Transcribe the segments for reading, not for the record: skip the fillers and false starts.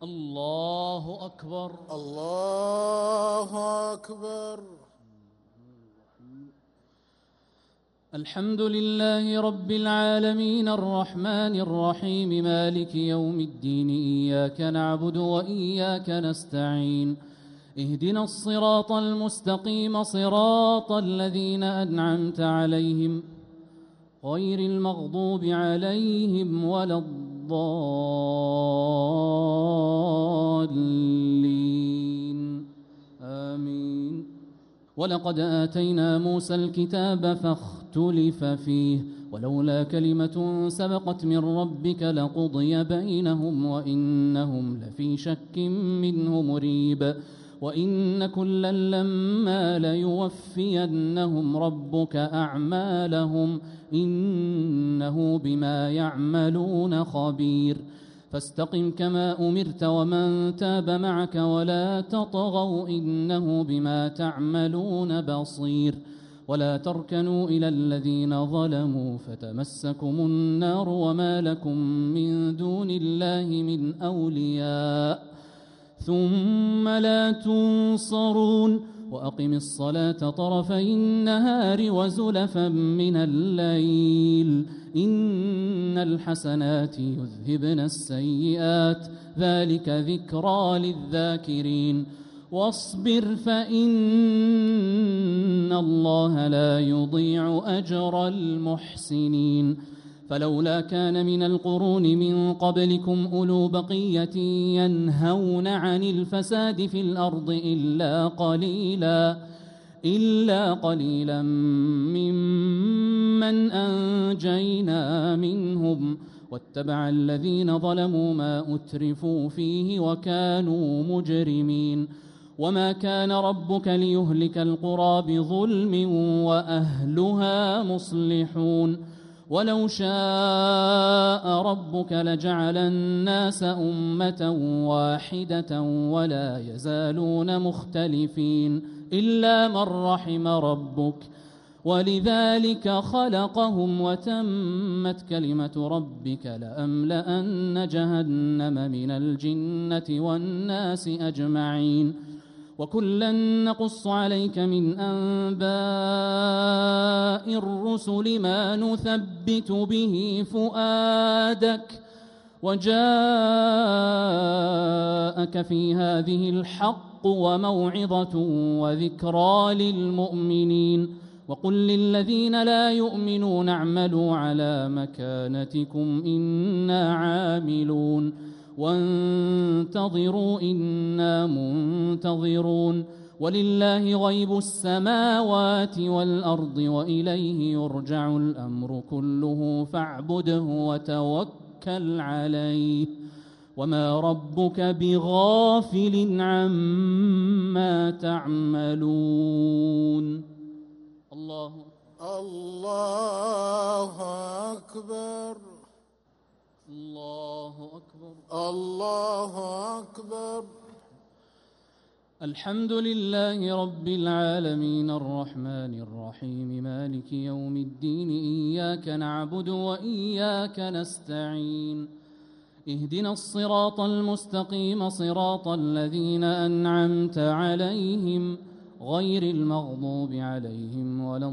الله أكبر. الله أكبر. الحمد لله رب العالمين الرحمن الرحيم مالك يوم الدين، إياك نعبد وإياك نستعين، اهدنا الصراط المستقيم صراط الذين أنعمت عليهم غير المغضوب عليهم ولا الضالين آمين. ولقد آتينا موسى الكتاب فاختلف فيه، ولولا كلمة سبقت من ربك لقضي بينهم وإنهم لفي شك منه مريب. وإن كلا لما ليوفينهم ربك أعمالهم إنه بما يعملون خبير. فاستقم كما أمرت ومن تاب معك ولا تطغوا إنه بما تعملون بصير. ولا تركنوا إلى الذين ظلموا فتمسكم النار وما لكم من دون الله من أولياء ثم لا تنصرون. وأقم الصلاة طرفي النهار وزلفا من الليل إن الحسنات يذهبن السيئات ذلك ذكرى للذاكرين. واصبر فإن الله لا يضيع أجر المحسنين. فلولا كان من القرون من قبلكم أولو بقية ينهون عن الفساد في الأرض إلا قليلا ممن أنجينا منهم، واتبع الذين ظلموا ما أترفوا فيه وكانوا مجرمين. وما كان ربك ليهلك القرى بظلم وأهلها مصلحون. ولو شاء ربك لجعل الناس أمة واحدة ولا يزالون مختلفين إلا من رحم ربك ولذلك خلقهم وتمت كلمة ربك لأملأن جهنم من الجنة والناس أجمعين. وكلا نقص عليك من أنباء الرسل ما نثبت به فؤادك وجاءك في هذه الحق وموعظة وذكرى للمؤمنين. وقل للذين لا يؤمنون اعملوا على مكانتكم إنا عاملون وانتظروا إنا منتظرون. ولله غيب السماوات والأرض وإليه يرجع الأمر كله فاعبده وتوكل عليه وما ربك بغافل عما تعملون. الله أكبر. الله أكبر. الله أكبر. الحمد لله رب العالمين الرحمن الرحيم مالك يوم الدين، إياك نعبد وإياك نستعين، اهدنا الصراط المستقيم صراط الذين أنعمت عليهم غير المغضوب عليهم ولا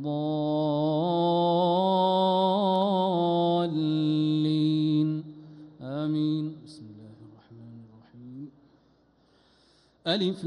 الضالين آمين. بسم الله الرحمن الرحيم. ألف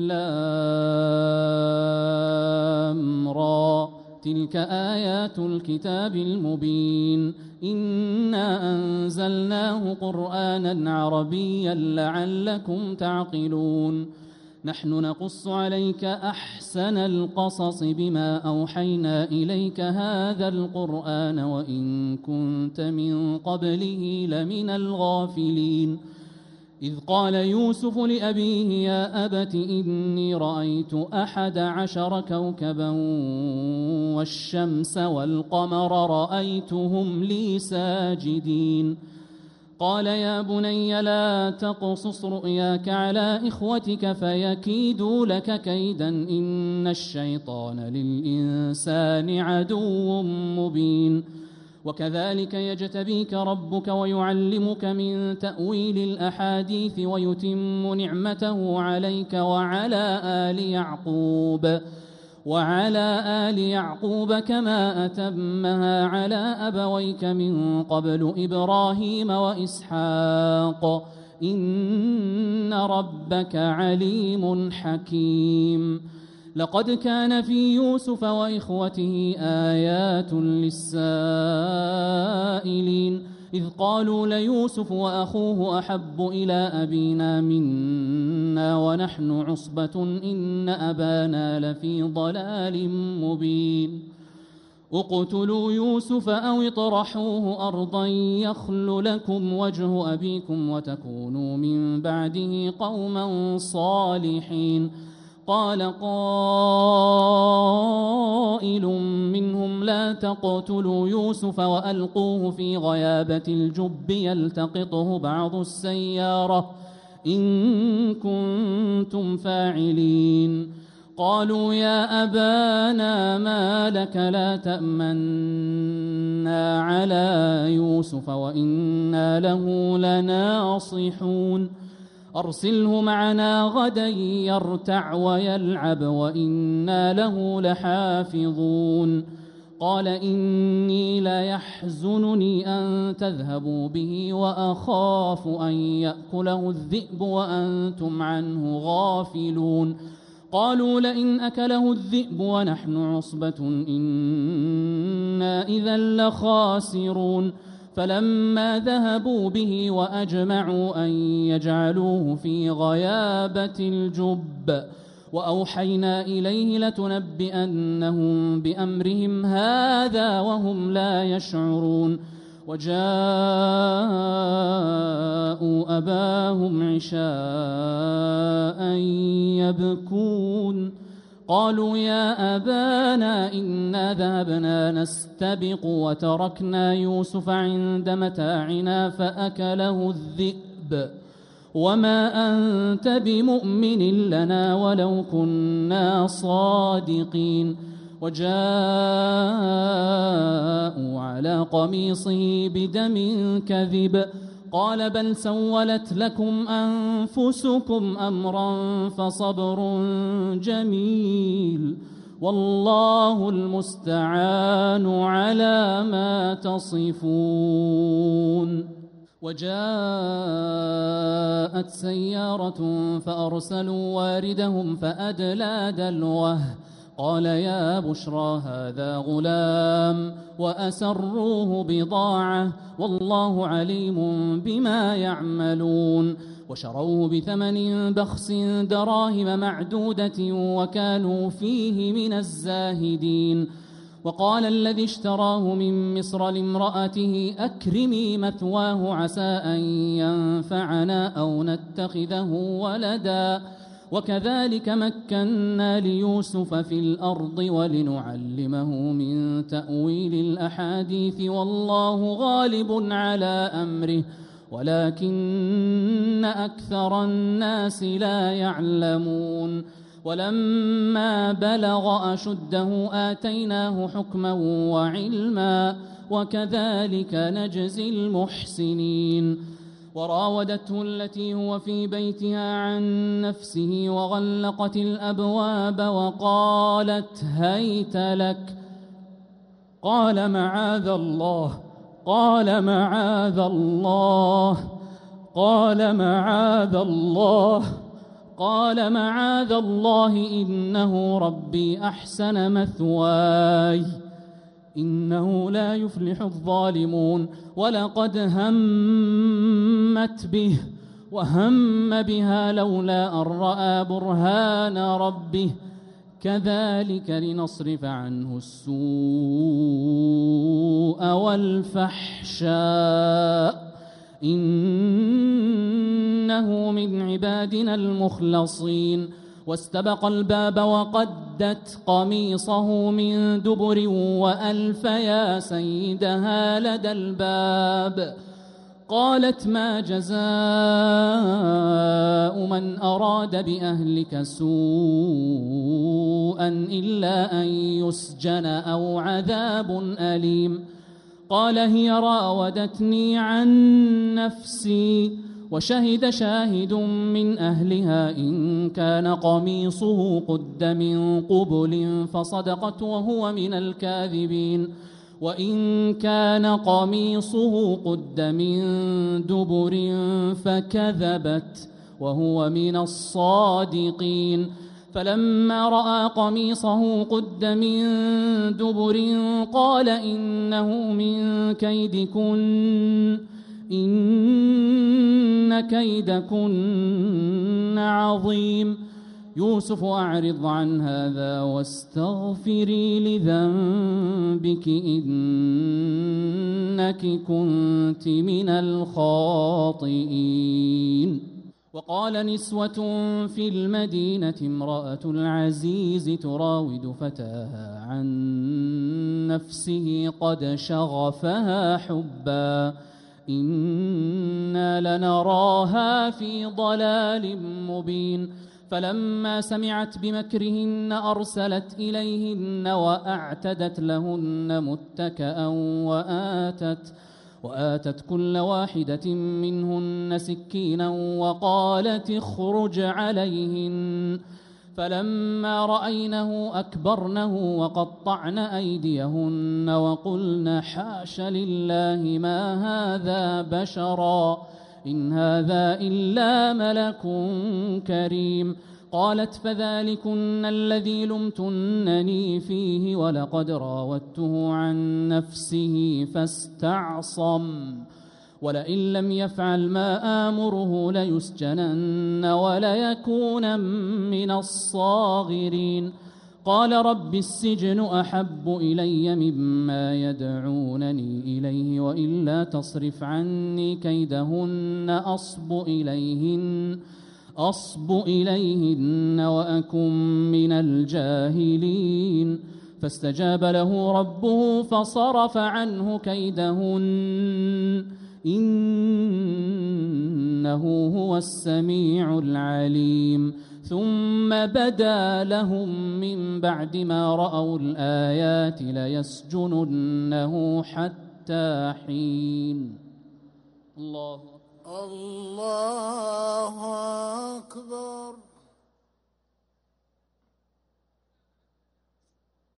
لام را تلك آيات الكتاب المبين إنا أنزلناه قرآنا عربيا لعلكم تعقلون. نحن نقص عليك أحسن القصص بما أوحينا إليك هذا القرآن وإن كنت من قبله لمن الغافلين. إذ قال يوسف لأبيه يا أبت إني رأيت 11 كوكبا والشمس والقمر رأيتهم لي ساجدين. قال يا بني لا تقصص رؤياك على إخوتك فيكيدوا لك كيدا إن الشيطان للإنسان عدو مبين. وكذلك يجتبيك ربك ويعلمك من تأويل الأحاديث ويتم نعمته عليك وعلى آل يعقوب كما أتمها على أبويك من قبل إبراهيم وإسحاق إن ربك عليم حكيم. لقد كان في يوسف وإخوته آيات للسائلين إذ قالوا ليوسف وأخوه أحب إلى أبينا منا ونحن عصبة إن أبانا لفي ضلال مبين. اقتلوا يوسف أو اطرحوه أرضا يخل لكم وجه أبيكم وتكونوا من بعده قوما صالحين. قال قائل منهم لا تقتلوا يوسف وألقوه في غيابة الجب يلتقطه بعض السيارة إن كنتم فاعلين. قالوا يا أبانا ما لك لا تأمنا على يوسف وإنا له لناصحون. أرسله معنا غدا يرتع ويلعب وإنا له لحافظون. قال إني ليحزنني أن تذهبوا به وأخاف أن يأكله الذئب وأنتم عنه غافلون. قالوا لئن أكله الذئب ونحن عصبة إنا إذا لخاسرون. فلما ذهبوا به وأجمعوا أن يجعلوه في غيابة الجب وأوحينا إليه لتنبئنهم بأمرهم هذا وهم لا يشعرون. وجاءوا أباهم عشاء يبكون. قالوا يا أبانا إنا ذهبنا نستبق وتركنا يوسف عند متاعنا فأكله الذئب وما أنت بمؤمن لنا ولو كنا صادقين. وجاءوا على قميصه بدم كذب قال بل سولت لكم أنفسكم أمرا فصبر جميل والله المستعان على ما تصفون. وجاءت سيارة فأرسلوا واردهم فأدلى دلوه قال يا بشرى هذا غلام وأسروه بضاعة والله عليم بما يعملون. وشروه بثمن بخس دراهم معدودة وكانوا فيه من الزاهدين. وقال الذي اشتراه من مصر لامرأته أكرمي مثواه عسى أن ينفعنا أو نتخذه ولدا وكذلك مكنا ليوسف في الأرض ولنعلمه من تأويل الأحاديث والله غالب على أمره ولكن أكثر الناس لا يعلمون. ولما بلغ أشده آتيناه حكما وعلما وكذلك نجزي المحسنين. وراودته التي هو في بيتها عن نفسه وغلقت الأبواب وقالت هيت لك قال معاذ الله إنه ربي أحسن مثواي إنه لا يفلح الظالمون. ولقد همت به وهم بها لولا أن رأى برهان ربه كذلك لنصرف عنه السوء والفحشاء إنه من عبادنا المخلصين. واستبق الباب وقدت قميصه من دبر وألف يا سيدها لدى الباب. قالت ما جزاء من أراد بأهلك سوءا إلا أن يسجن أو عذاب أليم. قال هي راودتني عن نفسي. وشهد شاهد من أهلها إن كان قميصه قد من قبل فصدقت وهو من الكاذبين وإن كان قميصه قد من دبر فكذبت وهو من الصادقين. فلما رأى قميصه قد من دبر قال إنه من كيدكن إن كيدكن عظيم. يوسف أعرض عن هذا واستغفري لذنبك إنك كنت من الخاطئين. وقال نسوة في المدينة امرأة العزيز تراود فتاها عن نفسه قد شغفها حبا إنا لنراها في ضلال مبين. فلما سمعت بمكرهن أرسلت إليهن وأعتدت لهن متكأ وآتت كل واحدة منهن سكينا وقالت اخرج عليهن. فلما رأينه أكبرنه وقطعن أيديهن وقلن حاش لله ما هذا بشرا إن هذا إلا ملك كريم. قالت فذلكن الذي لمتنني فيه ولقد راودته عن نفسه فاستعصم ولئن لم يفعل ما آمره ليسجنن وليكون من الصاغرين. قال رب السجن أحب إلي مما يدعونني إليه وإلا تصرف عني كيدهن أصب إليهن وأكن من الجاهلين. فاستجاب له ربه فصرف عنه كيدهن إنه هو السميع العليم. ثم بدا لهم من بعد ما رأوا الآيات ليسجننه حتى حين. الله أكبر.